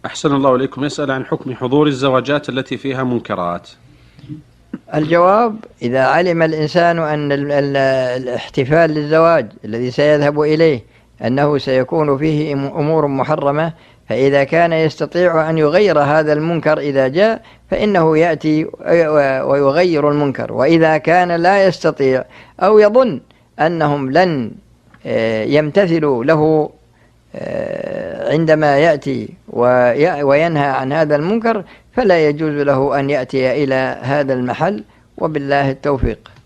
أحسن الله إليكم. يسأل عن حكم حضور الزواجات التي فيها منكرات. الجواب: إذا علم الإنسان أن الاحتفال للزواج الذي سيذهب إليه أنه سيكون فيه أمور محرمة، فإذا كان يستطيع أن يغير هذا المنكر إذا جاء فإنه يأتي ويغير المنكر، وإذا كان لا يستطيع أو يظن أنهم لن يمتثلوا له عندما يأتي وينهى عن هذا المنكر، فلا يجوز له أن يأتي إلى هذا المحل، وبالله التوفيق.